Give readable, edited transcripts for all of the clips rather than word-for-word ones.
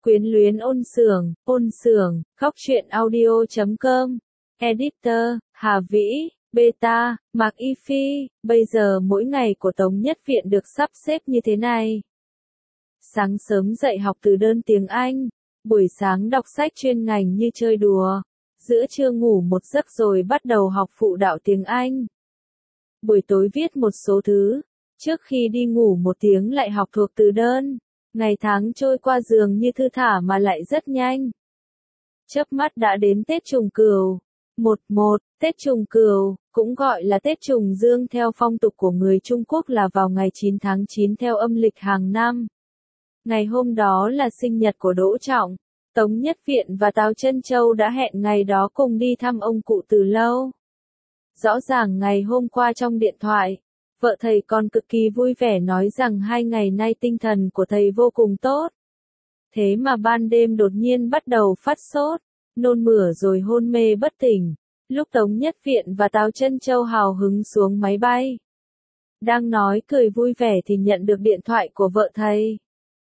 Quyến luyến ôn sưởng, khóc truyện audio.com, editor, Hà Vĩ, Beta, Mạc Y Phi, bây giờ mỗi ngày của Tống Nhất Viện được sắp xếp như thế này. Sáng sớm dậy học từ đơn tiếng Anh, buổi sáng đọc sách chuyên ngành như chơi đùa, giữa trưa ngủ một giấc rồi bắt đầu học phụ đạo tiếng Anh. Buổi tối viết một số thứ, trước khi đi ngủ một tiếng lại học thuộc từ đơn. Ngày tháng trôi qua dường như thư thả mà lại rất nhanh. Chớp mắt đã đến Tết Trùng Cửu. Tết Trùng Cửu, cũng gọi là Tết Trùng Dương theo phong tục của người Trung Quốc là vào ngày 9 tháng 9 theo âm lịch hàng năm. Ngày hôm đó là sinh nhật của Đỗ Trọng. Tống Nhất Viện và Tào Trân Châu đã hẹn ngày đó cùng đi thăm ông cụ từ lâu. Rõ ràng ngày hôm qua trong điện thoại, vợ thầy còn cực kỳ vui vẻ nói rằng 2 ngày nay tinh thần của thầy vô cùng tốt. Thế mà ban đêm đột nhiên bắt đầu phát sốt, nôn mửa rồi hôn mê bất tỉnh. Lúc Tống Nhất Viện và Tào Trân Châu hào hứng xuống máy bay, đang nói cười vui vẻ thì nhận được điện thoại của vợ thầy.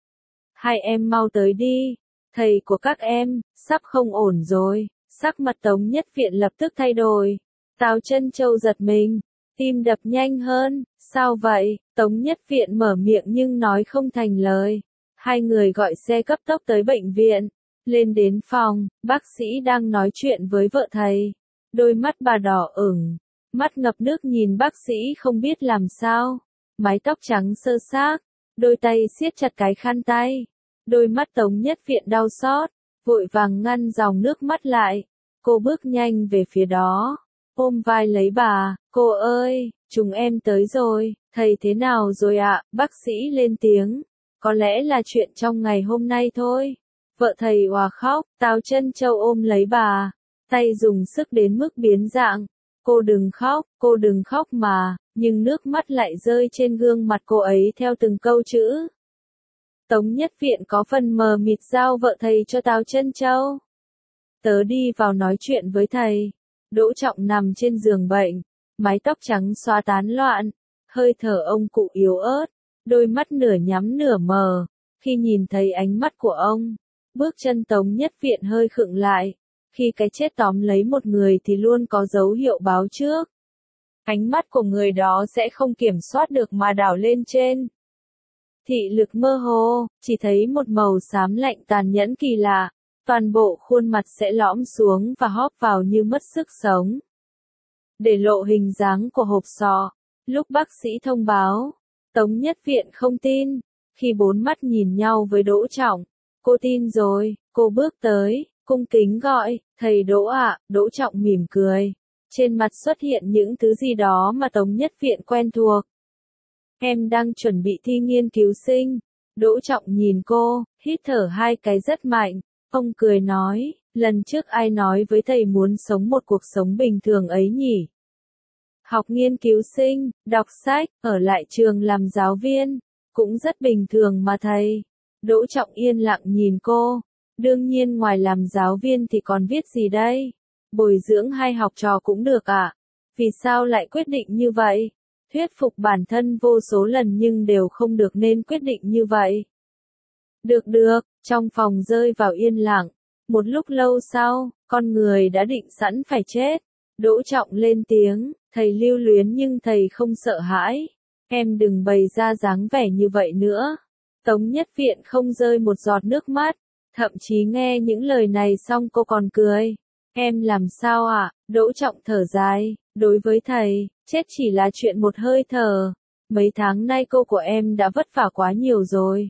Hai em mau tới đi, thầy của các em, sắp không ổn rồi. Sắc mặt Tống Nhất Viện lập tức thay đổi. Tào Trân Châu giật mình, tim đập nhanh hơn. Sao vậy? Tống Nhất Viện mở miệng nhưng nói không thành lời. Hai người gọi xe cấp tốc tới bệnh viện. Lên đến phòng, bác sĩ đang nói chuyện với vợ thầy. Đôi mắt bà đỏ ửng, mắt ngập nước nhìn bác sĩ không biết làm sao. Mái tóc trắng sơ xác, đôi tay siết chặt cái khăn tay. Đôi mắt Tống Nhất Viện đau xót, vội vàng ngăn dòng nước mắt lại. Cô bước nhanh về phía đó, ôm vai lấy bà. Cô ơi, chúng em tới rồi, thầy thế nào rồi ạ? Bác sĩ lên tiếng. Có lẽ là chuyện trong ngày hôm nay thôi. Vợ thầy òa khóc, Tào Trân Châu ôm lấy bà, tay dùng sức đến mức biến dạng. Cô đừng khóc mà, nhưng nước mắt lại rơi trên gương mặt cô ấy theo từng câu chữ. Tống Nhất Viện có phần mờ mịt giao vợ thầy cho Tào Trân Châu. Tớ đi vào nói chuyện với thầy. Đỗ Trọng nằm trên giường bệnh, mái tóc trắng xóa tán loạn, hơi thở ông cụ yếu ớt, đôi mắt nửa nhắm nửa mờ. Khi nhìn thấy ánh mắt của ông, bước chân Tống Nhất Viện hơi khựng lại. Khi cái chết tóm lấy một người thì luôn có dấu hiệu báo trước. Ánh mắt của người đó sẽ không kiểm soát được mà đảo lên trên. Thị lực mơ hồ, chỉ thấy một màu xám lạnh tàn nhẫn kỳ lạ. Toàn bộ khuôn mặt sẽ lõm xuống và hóp vào như mất sức sống. Để lộ hình dáng của hộp sọ. Lúc bác sĩ thông báo, Tống Nhất Viện không tin. Khi bốn mắt nhìn nhau với Đỗ Trọng, cô tin rồi. Cô bước tới, cung kính gọi, thầy Đỗ ạ. Đỗ Trọng mỉm cười. Trên mặt xuất hiện những thứ gì đó mà Tống Nhất Viện quen thuộc. Em đang chuẩn bị thi nghiên cứu sinh. Đỗ Trọng nhìn cô, hít thở 2 cái rất mạnh. Ông cười nói, lần trước ai nói với thầy muốn sống một cuộc sống bình thường ấy nhỉ? Học nghiên cứu sinh, đọc sách, ở lại trường làm giáo viên, cũng rất bình thường mà thầy. Đỗ Trọng yên lặng nhìn cô. Đương nhiên ngoài làm giáo viên thì còn viết gì đây? Bồi dưỡng hay học trò cũng được ạ. Vì sao lại quyết định như vậy? Thuyết phục bản thân vô số lần nhưng đều không được nên quyết định như vậy. Được, trong phòng rơi vào yên lặng. Một lúc lâu sau, con người đã định sẵn phải chết. Đỗ Trọng lên tiếng, thầy lưu luyến nhưng thầy không sợ hãi. Em đừng bày ra dáng vẻ như vậy nữa. Tống Nhất Viện không rơi một giọt nước mắt. Thậm chí nghe những lời này xong cô còn cười. Em làm sao ạ? Đỗ Trọng thở dài. Đối với thầy, chết chỉ là chuyện một hơi thở. Mấy tháng nay cô của em đã vất vả quá nhiều rồi.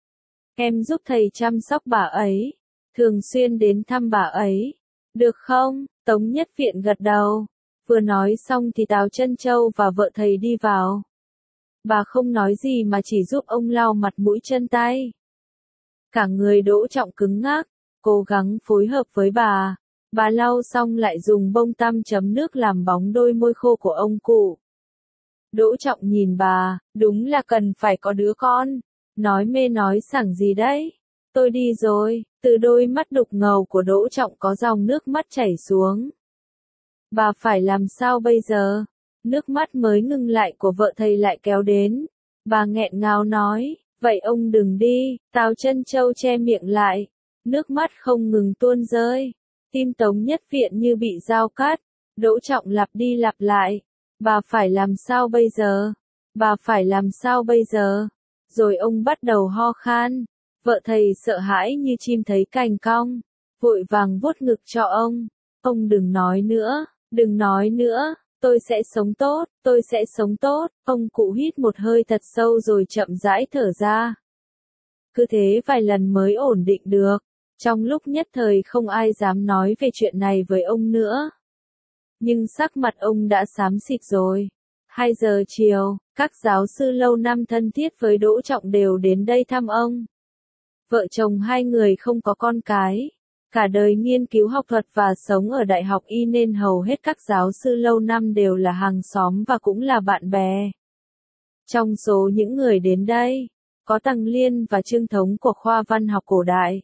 Em giúp thầy chăm sóc bà ấy, thường xuyên đến thăm bà ấy. Được không? Tống Nhất Viện gật đầu. Vừa nói xong thì Tào Trân Châu và vợ thầy đi vào. Bà không nói gì mà chỉ giúp ông lau mặt mũi chân tay. Cả người Đỗ Trọng cứng ngắc, cố gắng phối hợp với bà. Bà lau xong lại dùng bông tăm chấm nước làm bóng đôi môi khô của ông cụ. Đỗ Trọng nhìn bà, đúng là cần phải có đứa con. Nói mê nói sảng gì đấy? Tôi đi rồi. Từ đôi mắt đục ngầu của Đỗ Trọng có dòng nước mắt chảy xuống. Bà phải làm sao bây giờ? Nước mắt mới ngưng lại của vợ thầy lại kéo đến. Bà nghẹn ngào nói, vậy ông đừng đi. Tào Trân Châu che miệng lại. nước mắt không ngừng tuôn rơi. Tim Tống Nhất Viện như bị dao cắt, Đỗ Trọng lặp đi lặp lại. Bà phải làm sao bây giờ? Bà phải làm sao bây giờ? Rồi ông bắt đầu ho khan. Vợ thầy sợ hãi như chim thấy cành cong, vội vàng vuốt ngực cho ông. Ông đừng nói nữa, đừng nói nữa, tôi sẽ sống tốt, tôi sẽ sống tốt. Ông cụ hít một hơi thật sâu rồi chậm rãi thở ra. Cứ thế vài lần mới ổn định được. Trong lúc nhất thời không ai dám nói về chuyện này với ông nữa. Nhưng sắc mặt ông đã xám xịt rồi. 2 giờ chiều, các giáo sư lâu năm thân thiết với Đỗ Trọng đều đến đây thăm ông. Vợ chồng hai người không có con cái. Cả đời nghiên cứu học thuật và sống ở Đại học Y nên hầu hết các giáo sư lâu năm đều là hàng xóm và cũng là bạn bè. Trong số những người đến đây, có Tằng Liên và Trương Thống của khoa văn học cổ đại.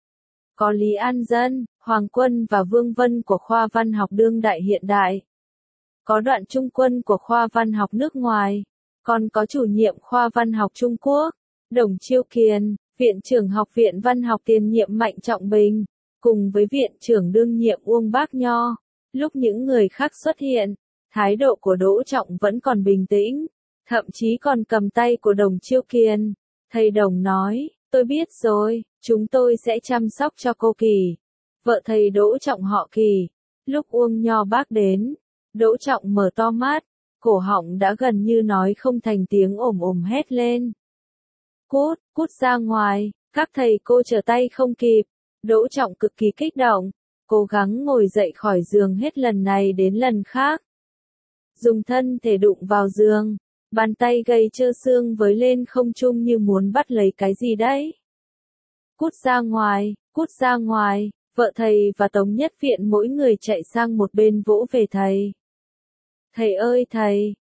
Có Lý An Dân, Hoàng Quân và Vương Vân của khoa văn học đương đại hiện đại. Có Đoạn Trung Quân của khoa văn học nước ngoài. Còn có chủ nhiệm khoa văn học Trung Quốc, Đồng Chiêu Kiền, viện trưởng học viện văn học tiền nhiệm Mạnh Trọng Bình, cùng với viện trưởng đương nhiệm Uông Bác Nho. Lúc những người khác xuất hiện, thái độ của Đỗ Trọng vẫn còn bình tĩnh, thậm chí còn cầm tay của Đồng Chiêu Kiền. Thầy Đồng nói, tôi biết rồi, chúng tôi sẽ chăm sóc cho cô Kỳ. Vợ thầy Đỗ Trọng họ Kỳ. Lúc Uông Nho Bác đến, Đỗ Trọng mở to mắt, cổ họng đã gần như nói không thành tiếng, hét lên. Cút, cút ra ngoài, các thầy cô trở tay không kịp. Đỗ Trọng cực kỳ kích động, cố gắng ngồi dậy khỏi giường hết lần này đến lần khác. Dùng thân thể đụng vào giường, bàn tay gầy trơ xương với lên không trung như muốn bắt lấy cái gì đấy. Cút ra ngoài, cút ra ngoài, vợ thầy và Tống Nhất Viện mỗi người chạy sang một bên vỗ về thầy. Thầy ơi thầy,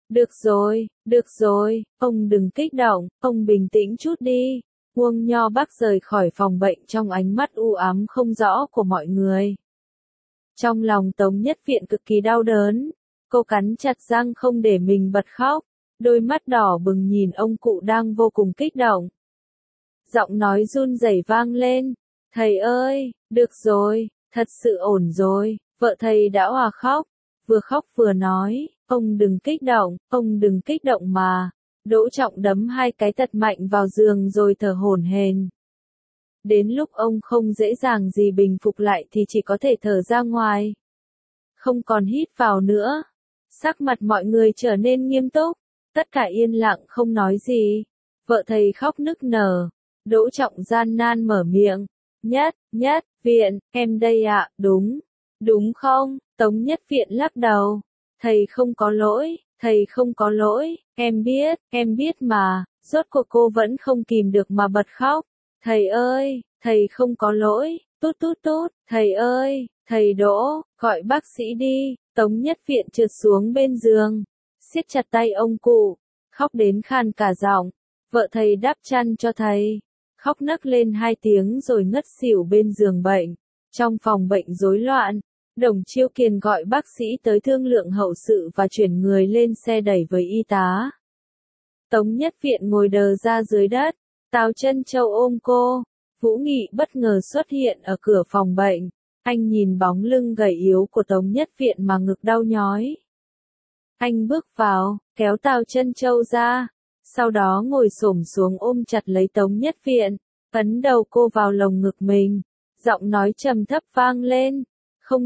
được rồi, ông đừng kích động, ông bình tĩnh chút đi. Uông Nho Bác rời khỏi phòng bệnh trong ánh mắt u ám không rõ của mọi người. Trong lòng Tống Nhất Viện cực kỳ đau đớn, cô cắn chặt răng không để mình bật khóc, đôi mắt đỏ bừng nhìn ông cụ đang vô cùng kích động. Giọng nói run rẩy vang lên, thầy ơi, được rồi, thật sự ổn rồi. Vợ thầy đã òa khóc vừa nói, ông đừng kích động mà. Đỗ Trọng đấm 2 cái thật mạnh vào giường rồi thở hổn hển. Đến lúc ông không dễ dàng gì bình phục lại thì chỉ có thể thở ra ngoài. Không còn hít vào nữa. Sắc mặt mọi người trở nên nghiêm túc. Tất cả yên lặng không nói gì. Vợ thầy khóc nức nở. Đỗ Trọng gian nan mở miệng. Nhất Viện, em đây ạ, đúng không? Tống Nhất Viện lắc đầu. Thầy không có lỗi, em biết mà. Rốt cuộc cô vẫn không kìm được mà bật khóc. Thầy ơi, thầy không có lỗi, tút, thầy ơi, thầy Đỗ, gọi bác sĩ đi. Tống Nhất Viện trượt xuống bên giường, siết chặt tay ông cụ, khóc đến khan cả giọng. Vợ thầy đắp chăn cho thầy, khóc nấc lên 2 tiếng rồi ngất xỉu bên giường bệnh. Trong phòng bệnh rối loạn, Đồng Chiêu Kiền gọi bác sĩ tới thương lượng hậu sự và chuyển người lên xe đẩy với y tá. Tống Nhất Viện ngồi đờ ra dưới đất, Tào Trân Châu ôm cô. Vũ Nghị bất ngờ xuất hiện ở cửa phòng bệnh. Anh nhìn bóng lưng gầy yếu của Tống Nhất Viện mà ngực đau nhói. Anh bước vào, kéo Tào Trân Châu ra, sau đó ngồi xổm xuống ôm chặt lấy Tống Nhất Viện, ấn đầu cô vào lồng ngực mình. Giọng nói trầm thấp vang lên. Không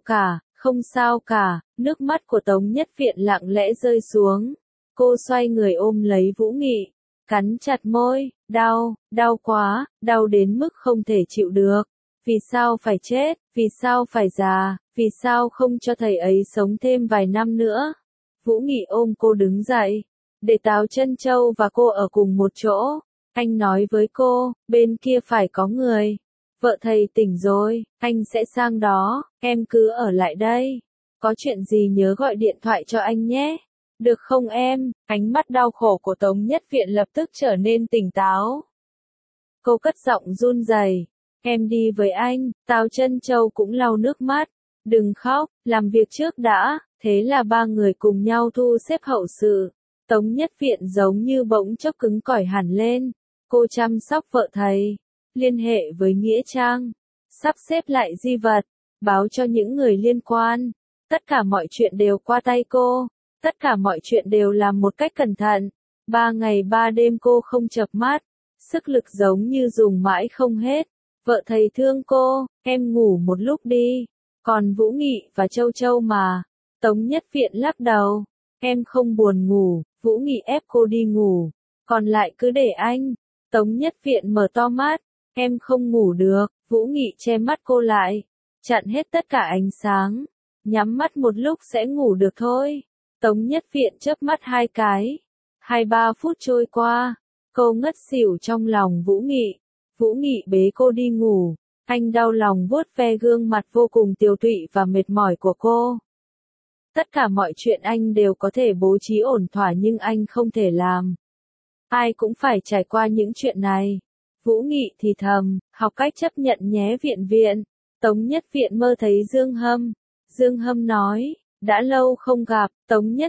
sao cả, nước mắt của Tống Nhất Viện lặng lẽ rơi xuống. Cô xoay người ôm lấy Vũ Nghị, cắn chặt môi, đau quá, đau đến mức không thể chịu được. Vì sao phải chết, vì sao phải già, vì sao không cho thầy ấy sống thêm vài năm nữa. Vũ Nghị ôm cô đứng dậy, để Tào Trân Châu và cô ở cùng một chỗ. Anh nói với cô, bên kia phải có người. Vợ thầy tỉnh rồi, anh sẽ sang đó, em cứ ở lại đây. Có chuyện gì nhớ gọi điện thoại cho anh nhé. Được không em? Ánh mắt đau khổ của Tống Nhất Viện lập tức trở nên tỉnh táo. Cô cất giọng run rẩy. Em đi với anh. Tào Trân Châu cũng lau nước mắt. Đừng khóc, làm việc trước đã. Thế là 3 người cùng nhau thu xếp hậu sự. Tống Nhất Viện giống như bỗng chốc cứng cỏi hẳn lên. Cô chăm sóc vợ thầy. liên hệ với Nghĩa Trang, sắp xếp lại di vật, báo cho những người liên quan. Tất cả mọi chuyện đều qua tay cô, tất cả mọi chuyện đều làm một cách cẩn thận. 3 ngày 3 đêm cô không chợp mắt, sức lực giống như dùng mãi không hết. Vợ thầy thương cô, em ngủ một lúc đi. Còn Vũ Nghị và Châu Châu mà. Tống Nhất Viện lắc đầu. Em không buồn ngủ, Vũ Nghị ép cô đi ngủ. Còn lại cứ để anh. Tống Nhất Viện mở to mắt. Em không ngủ được, Vũ Nghị che mắt cô lại. Chặn hết tất cả ánh sáng. Nhắm mắt một lúc sẽ ngủ được thôi. Tống Nhất Viện chớp mắt 2 cái. 2-3 phút trôi qua. Cô ngất xỉu trong lòng Vũ Nghị. Vũ Nghị bế cô đi ngủ. Anh đau lòng vuốt ve gương mặt vô cùng tiều tụy và mệt mỏi của cô. Tất cả mọi chuyện anh đều có thể bố trí ổn thỏa nhưng anh không thể làm. Ai cũng phải trải qua những chuyện này. Vũ Nghị thì thầm, học cách chấp nhận nhé Viện Viện. Tống Nhất Viện mơ thấy Dương Hâm. Dương Hâm nói, đã lâu không gặp, Tống Nhất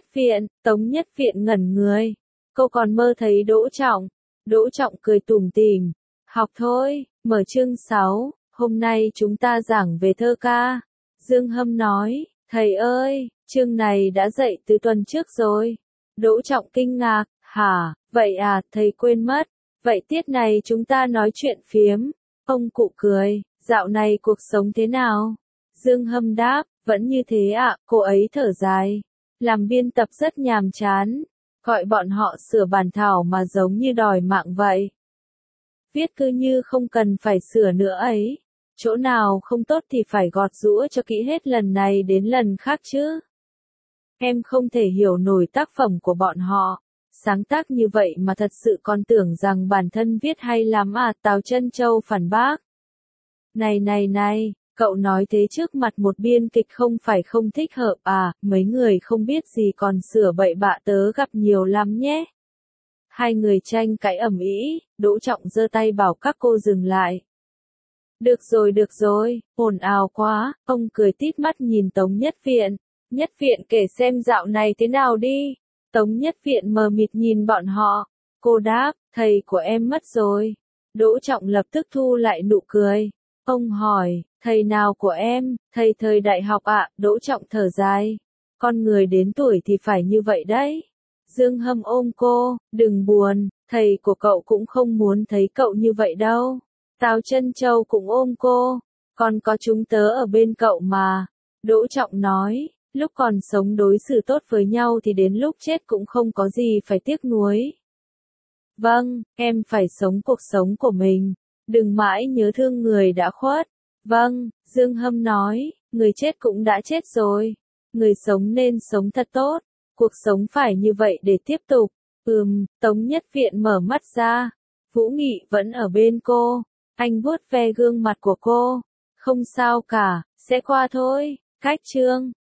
Viện ngẩn người. Cô còn mơ thấy Đỗ Trọng. Đỗ Trọng cười tủm tỉm. Học thôi, mở chương 6, hôm nay chúng ta giảng về thơ ca. Dương Hâm nói, thầy ơi, chương này đã dạy từ tuần trước rồi. Đỗ Trọng kinh ngạc, hả, vậy à, thầy quên mất. Vậy tiết này chúng ta nói chuyện phiếm. Ông cụ cười, dạo này cuộc sống thế nào? Dương Hâm đáp, vẫn như thế ạ, cô ấy thở dài. Làm biên tập rất nhàm chán. Gọi bọn họ sửa bản thảo mà giống như đòi mạng vậy. Viết cứ như không cần phải sửa nữa ấy. Chỗ nào không tốt thì phải gọt giũa cho kỹ hết lần này đến lần khác chứ. Em không thể hiểu nổi tác phẩm của bọn họ. Sáng tác như vậy mà thật sự còn tưởng rằng bản thân viết hay lắm à, Tào Trân Châu phản bác. Này, cậu nói thế trước mặt một biên kịch không phải không thích hợp à, mấy người không biết gì còn sửa bậy bạ tớ gặp nhiều lắm nhé. Hai người tranh cãi ầm ĩ, Đỗ Trọng giơ tay bảo các cô dừng lại. Được rồi, ồn ào quá, ông cười tít mắt nhìn Tống Nhất Viện. Nhất Viện kể xem dạo này thế nào đi. Tống Nhất Viện mờ mịt nhìn bọn họ. Cô đáp, thầy của em mất rồi. Đỗ Trọng lập tức thu lại nụ cười. Ông hỏi, thầy nào của em, thầy thời đại học ạ, Đỗ Trọng thở dài. Con người đến tuổi thì phải như vậy đấy. Dương Hâm ôm cô, đừng buồn, thầy của cậu cũng không muốn thấy cậu như vậy đâu. Tào Trân Châu cũng ôm cô, còn có chúng tớ ở bên cậu mà. Đỗ Trọng nói, lúc còn sống đối xử tốt với nhau thì đến lúc chết cũng không có gì phải tiếc nuối. Vâng, em phải sống cuộc sống của mình, đừng mãi nhớ thương người đã khuất. Vâng, Dương Hâm nói, người chết cũng đã chết rồi. Người sống nên sống thật tốt. Cuộc sống phải như vậy để tiếp tục. Tống Nhất Viện mở mắt ra. Vũ Nghị vẫn ở bên cô. Anh vuốt ve gương mặt của cô. Không sao cả, sẽ qua thôi. Cách chương.